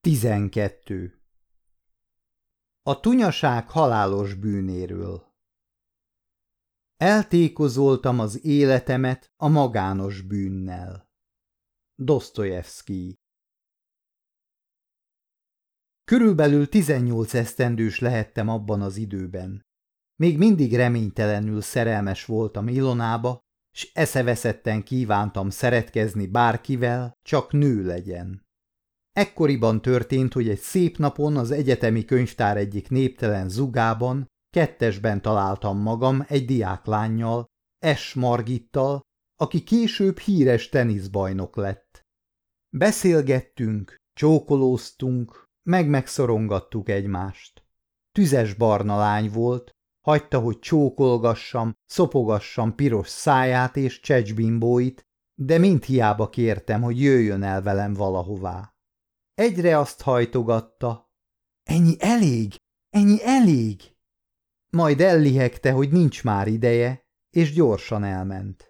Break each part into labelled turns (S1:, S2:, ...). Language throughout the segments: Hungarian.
S1: 12. A tunyaság halálos bűnéről. Eltékozoltam az életemet a magános bűnnel. Dosztojevszkij. Körülbelül 18 esztendős lehettem abban az időben. Még mindig reménytelenül szerelmes voltam Ilonába, s eszeveszetten kívántam szeretkezni bárkivel, csak nő legyen. Ekkoriban történt, hogy egy szép napon az egyetemi könyvtár egyik néptelen zugában, kettesben találtam magam egy diáklánnyal, S. Margittal, aki később híres teniszbajnok lett. Beszélgettünk, csókolóztunk, megszorongattuk egymást. Tüzes barna lány volt, hagyta, hogy csókolgassam, szopogassam piros száját és csecsbimbóit, de mind hiába kértem, hogy jöjjön el velem valahová. Egyre azt hajtogatta. Ennyi elég, ennyi elég! Majd ellihegte, hogy nincs már ideje, és gyorsan elment.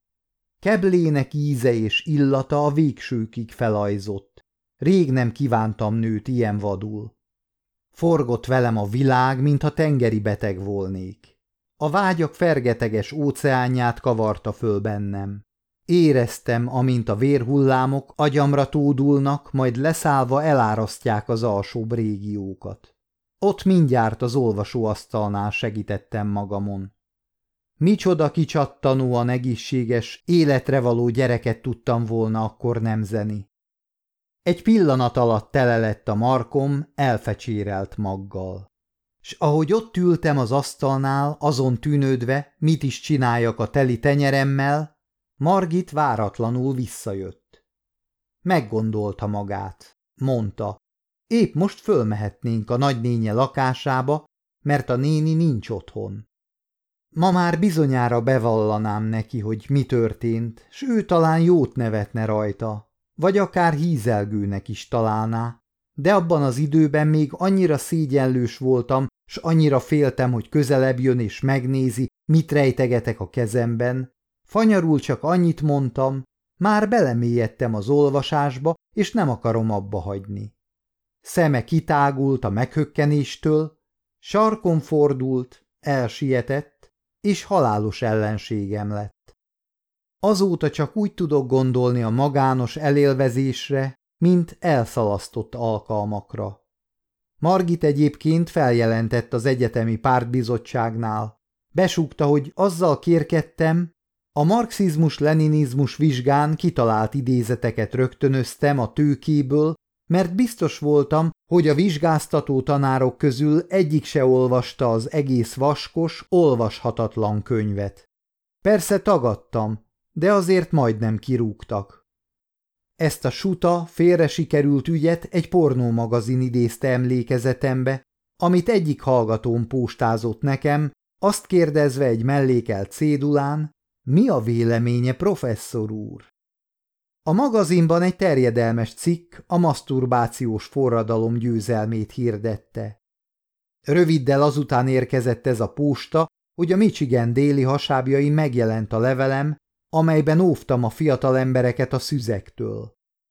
S1: Keblének íze és illata a végsőkig felajzott. Rég nem kívántam nőt ilyen vadul. Forgott velem a világ, mintha tengeri beteg volnék. A vágyak fergeteges óceánját kavarta föl bennem. Éreztem, amint a vérhullámok agyamra tódulnak, majd leszállva elárasztják az alsóbb régiókat. Ott mindjárt az olvasóasztalnál segítettem magamon. Micsoda kicsattanóan egészséges, életre való gyereket tudtam volna akkor nemzeni. Egy pillanat alatt tele lett a markom elfecsérelt maggal. S ahogy ott ültem az asztalnál, azon tűnődve, mit is csináljak a teli tenyeremmel, Margit váratlanul visszajött. Meggondolta magát, mondta, épp most fölmehetnénk a nagynénye lakásába, mert a néni nincs otthon. Ma már bizonyára bevallanám neki, hogy mi történt, s ő talán jót nevetne rajta, vagy akár hízelgőnek is találná, de abban az időben még annyira szégyenlős voltam, s annyira féltem, hogy közelebb jön és megnézi, mit rejtegetek a kezemben. Fanyarul csak annyit mondtam, már belemélyedtem az olvasásba, és nem akarom abba hagyni. Szeme kitágult a meghökkenéstől, sarkon fordult, elsietett, és halálos ellenségem lett. Azóta csak úgy tudok gondolni a magános elélvezésre, mint elszalasztott alkalmakra. Margit egyébként feljelentett az egyetemi pártbizottságnál. Besúgta, hogy azzal kérkedtem, a marxizmus-leninizmus vizsgán kitalált idézeteket rögtönöztem a tőkéből, mert biztos voltam, hogy a vizsgáztató tanárok közül egyik se olvasta az egész vaskos, olvashatatlan könyvet. Persze tagadtam, de azért majdnem kirúgtak. Ezt a suta, félre sikerült ügyet egy pornómagazin idézte emlékezetembe, amit egyik hallgatóm postázott nekem, azt kérdezve egy mellékelt cédulán, mi a véleménye, professzor úr? A magazinban egy terjedelmes cikk a maszturbációs forradalom győzelmét hirdette. Röviddel azután érkezett ez a posta, hogy a Michigan déli hasábjain megjelent a levelem, amelyben óvtam a fiatal embereket a szüzektől.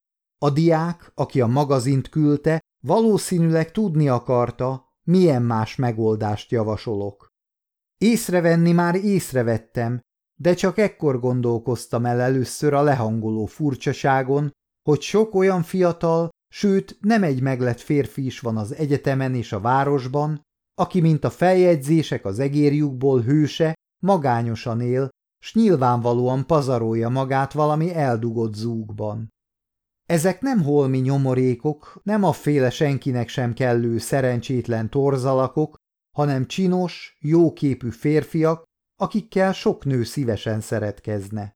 S1: A diák, aki a magazint küldte, valószínűleg tudni akarta, milyen más megoldást javasolok. Észrevenni már észrevettem, de csak ekkor gondolkoztam el először a lehangoló furcsaságon, hogy sok olyan fiatal, sőt nem egy meglett férfi is van az egyetemen és a városban, aki, mint a feljegyzések az egérjukból hőse, magányosan él, s nyilvánvalóan pazarolja magát valami eldugott zúgban. Ezek nem holmi nyomorékok, nem afféle senkinek sem kellő szerencsétlen torzalakok, hanem csinos, jóképű férfiak, akikkel sok nő szívesen szeretkezne.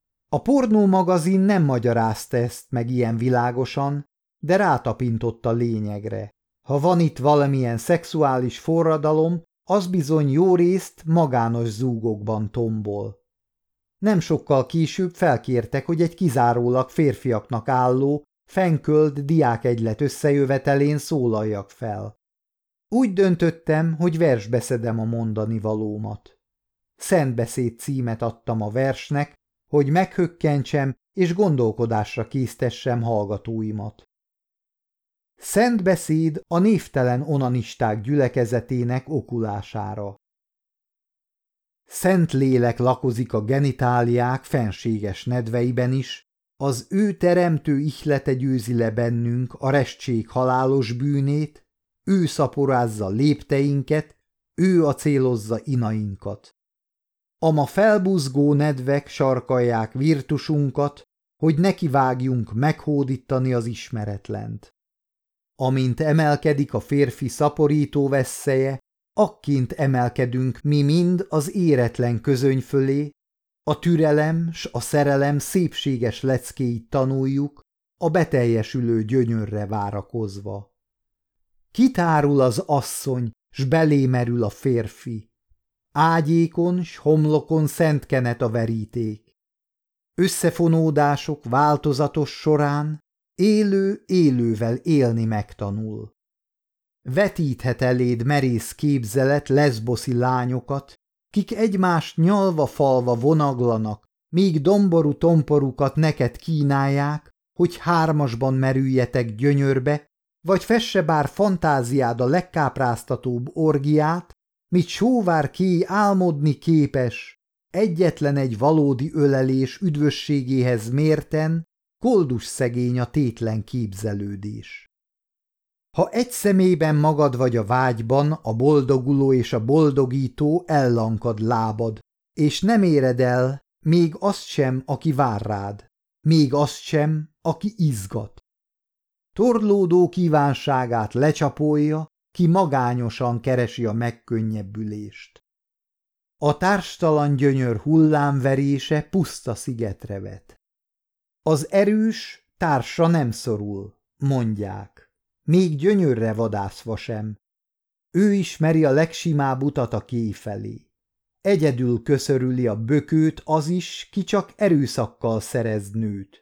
S1: A pornómagazin nem magyarázta ezt meg ilyen világosan, de rátapintott a lényegre. Ha van itt valamilyen szexuális forradalom, az bizony jórészt magános zúgokban tombol. Nem sokkal később felkértek, hogy egy kizárólag férfiaknak álló, fenköld diákegylet összejövetelén szólaljak fel. Úgy döntöttem, hogy versbe szedem a mondani valómat. Szentbeszéd címet adtam a versnek, hogy meghökkentsem és gondolkodásra késztessem hallgatóimat. Szent beszéd a névtelen onanisták gyülekezetének okulására. Szent lélek lakozik a genitáliák fenséges nedveiben is, az ő teremtő ihlete győzi le bennünk a restség halálos bűnét, ő szaporázza lépteinket, ő acélozza inainkat. Ama felbuzgó nedvek sarkalják virtusunkat, hogy nekivágjunk meghódítani az ismeretlent. Amint emelkedik a férfi szaporító vesszeje, akként emelkedünk mi mind az éretlen közöny fölé, a türelem s a szerelem szépséges leckéit tanuljuk, a beteljesülő gyönyörre várakozva. Kitárul az asszony, s belé merül a férfi. Ágyékon s homlokon szent kenet a veríték. Összefonódások változatos során élő élővel élni megtanul. Vetíthet eléd merész képzelet leszboszi lányokat, kik egymást nyalva-falva vonaglanak, míg domború tomporukat neked kínálják, hogy hármasban merüljetek gyönyörbe, vagy fesse bár fantáziád a legkápráztatóbb orgiát, mit sóvár kéj álmodni képes, egyetlen egy valódi ölelés üdvösségéhez mérten, koldus szegény a tétlen képzelődés. Ha egy szemében magad vagy a vágyban, a boldoguló és a boldogító ellankad lábad, és nem éred el még azt sem, aki vár rád, még azt sem, aki izgat. Torlódó kívánságát lecsapolja, ki magányosan keresi a megkönnyebbülést. A társtalan gyönyör hullámverése puszta szigetre vet. Az erős társa nem szorul, mondják, még gyönyörre vadászva sem. Ő ismeri a legsimább utat a kéj felé. Egyedül köszörüli a bökőt az is, ki csak erőszakkal szerez nőt.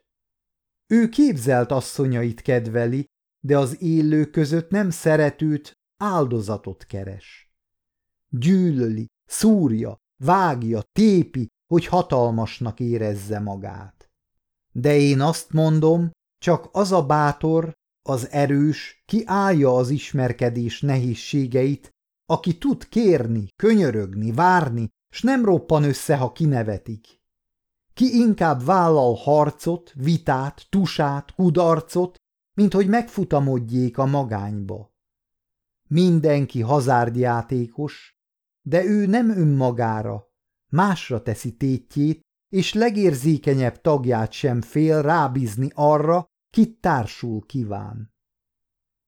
S1: Ő képzelt asszonyait kedveli, de az élők között nem szeretőt, áldozatot keres. Gyűlöli, szúrja, vágja, tépi, hogy hatalmasnak érezze magát. De én azt mondom, csak az a bátor, az erős, ki állja az ismerkedés nehézségeit, aki tud kérni, könyörögni, várni, s nem roppan össze, ha kinevetik. Ki inkább vállal harcot, vitát, tusát, kudarcot, mint hogy megfutamodjék a magányba. Mindenki hazárdjátékos, de ő nem önmagára, másra teszi tétjét, és legérzékenyebb tagját sem fél rábízni arra, kit társul kíván.